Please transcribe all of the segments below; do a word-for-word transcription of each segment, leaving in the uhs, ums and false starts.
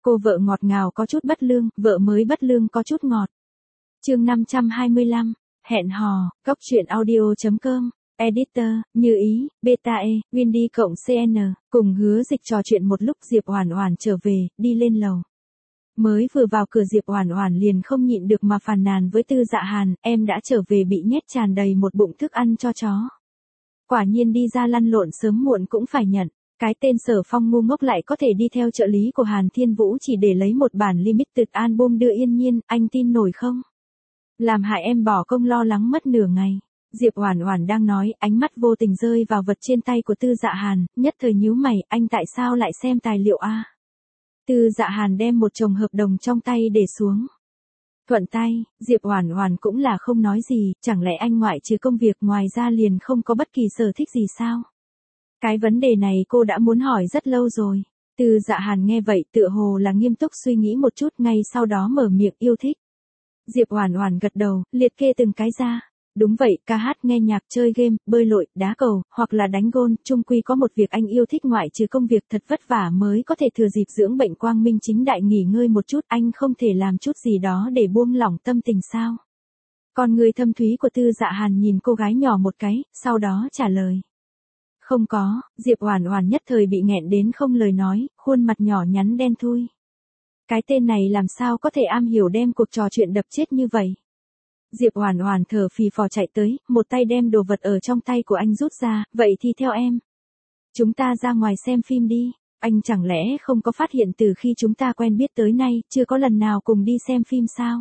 Cô vợ ngọt ngào có chút bất lương, vợ mới bất lương có chút ngọt. Chương năm trăm hai mươi lăm, hẹn hò, góc truyện audio chấm com, editor, Như Ý, Beta E, Windy cộng xê en, cùng Hứa Dịch trò chuyện một lúc Diệp Oản Oản trở về, đi lên lầu. Mới vừa vào cửa Diệp Oản Oản liền không nhịn được mà phàn nàn với Tư Dạ Hàn, em đã trở về bị nhét tràn đầy một bụng thức ăn cho chó. Quả nhiên đi ra lăn lộn sớm muộn cũng phải nhận. Cái tên Sở Phong ngu ngốc lại có thể đi theo trợ lý của Hàn Thiên Vũ chỉ để lấy một bản limited album đưa Yên Nhiên, anh tin nổi không? Làm hại em bỏ công lo lắng mất nửa ngày. Diệp Oản Oản đang nói, ánh mắt vô tình rơi vào vật trên tay của Tư Dạ Hàn, nhất thời nhíu mày, anh tại sao lại xem tài liệu a? Tư Dạ Hàn đem một chồng hợp đồng trong tay để xuống. Thuận tay, Diệp Oản Oản cũng là không nói gì, chẳng lẽ anh ngoại trừ công việc ngoài ra liền không có bất kỳ sở thích gì sao? Cái vấn đề này cô đã muốn hỏi rất lâu rồi. Tư Dạ Hàn nghe vậy tựa hồ là nghiêm túc suy nghĩ một chút, ngay sau đó mở miệng yêu thích. Diệp Oản Oản gật đầu, liệt kê từng cái ra. Đúng vậy, ca hát, nghe nhạc, chơi game, bơi lội, đá cầu, hoặc là đánh gôn, chung quy có một việc anh yêu thích ngoại trừ công việc thật vất vả mới có thể thừa dịp dưỡng bệnh quang minh chính đại nghỉ ngơi một chút, anh không thể làm chút gì đó để buông lỏng tâm tình sao? Con người thâm thúy của Tư Dạ Hàn nhìn cô gái nhỏ một cái, sau đó trả lời. Không có, Diệp Oản Oản nhất thời bị nghẹn đến không lời nói, khuôn mặt nhỏ nhắn đen thui. Cái tên này làm sao có thể am hiểu đem cuộc trò chuyện đập chết như vậy? Diệp Oản Oản thở phì phò chạy tới, một tay đem đồ vật ở trong tay của anh rút ra, vậy thì theo em. Chúng ta ra ngoài xem phim đi, anh chẳng lẽ không có phát hiện từ khi chúng ta quen biết tới nay, chưa có lần nào cùng đi xem phim sao?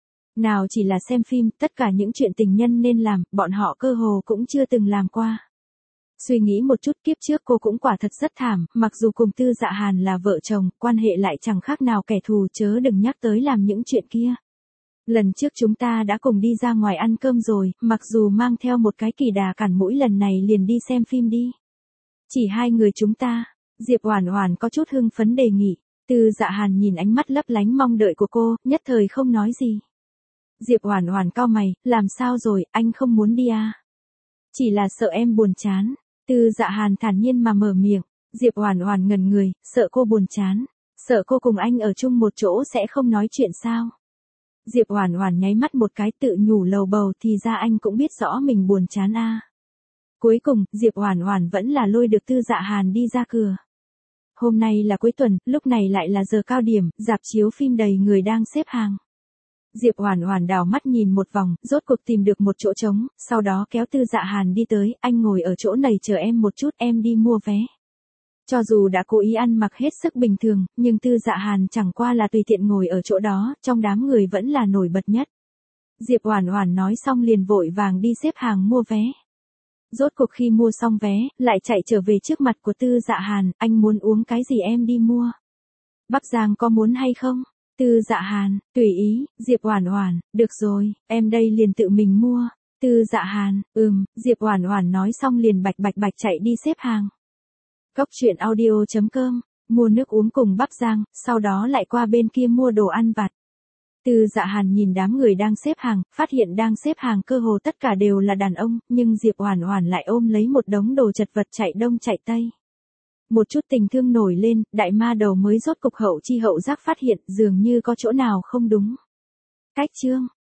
Nào chỉ là xem phim, tất cả những chuyện tình nhân nên làm, bọn họ cơ hồ cũng chưa từng làm qua. Suy nghĩ một chút, kiếp trước cô cũng quả thật rất thảm, mặc dù cùng Tư Dạ Hàn là vợ chồng, quan hệ lại chẳng khác nào kẻ thù, chớ đừng nhắc tới làm những chuyện kia. Lần trước chúng ta đã cùng đi ra ngoài ăn cơm rồi, mặc dù mang theo một cái kỳ đà cản mũi, lần này liền đi xem phim đi. Chỉ hai người chúng ta, Diệp Oản Oản có chút hưng phấn đề nghị. Tư Dạ Hàn nhìn ánh mắt lấp lánh mong đợi của cô, nhất thời không nói gì. Diệp Oản Oản cau mày, làm sao rồi, anh không muốn đi à? Chỉ là sợ em buồn chán. Tư Dạ Hàn thản nhiên mà mở miệng. Diệp Oản Oản ngẩn người, sợ cô buồn chán, sợ cô cùng anh ở chung một chỗ sẽ không nói chuyện sao? Diệp Oản Oản nháy mắt một cái tự nhủ lầu bầu, thì ra anh cũng biết rõ mình buồn chán a. À. Cuối cùng, Diệp Oản Oản vẫn là lôi được Tư Dạ Hàn đi ra cửa. Hôm nay là cuối tuần, lúc này lại là giờ cao điểm, rạp chiếu phim đầy người đang xếp hàng. Diệp Oản Oản đảo mắt nhìn một vòng, rốt cuộc tìm được một chỗ trống, sau đó kéo Tư Dạ Hàn đi tới, anh ngồi ở chỗ này chờ em một chút, em đi mua vé. Cho dù đã cố ý ăn mặc hết sức bình thường, nhưng Tư Dạ Hàn chẳng qua là tùy tiện ngồi ở chỗ đó, trong đám người vẫn là nổi bật nhất. Diệp Oản Oản nói xong liền vội vàng đi xếp hàng mua vé. Rốt cuộc khi mua xong vé, lại chạy trở về trước mặt của Tư Dạ Hàn, anh muốn uống cái gì em đi mua. Bắc Giang có muốn hay không? Tư Dạ Hàn, tùy ý. Diệp Oản Oản, được rồi, em đây liền tự mình mua. Tư Dạ Hàn, ừm, Diệp Oản Oản nói xong liền bạch bạch bạch chạy đi xếp hàng. Góc truyện audio chấm com, mua nước uống cùng Bắc Giang, sau đó lại qua bên kia mua đồ ăn vặt. Tư Dạ Hàn nhìn đám người đang xếp hàng, phát hiện đang xếp hàng cơ hồ tất cả đều là đàn ông, nhưng Diệp Oản Oản lại ôm lấy một đống đồ chật vật chạy đông chạy tây. Một chút tình thương nổi lên, đại ma đầu mới rốt cục hậu chi hậu giác phát hiện dường như có chỗ nào không đúng. Cách chương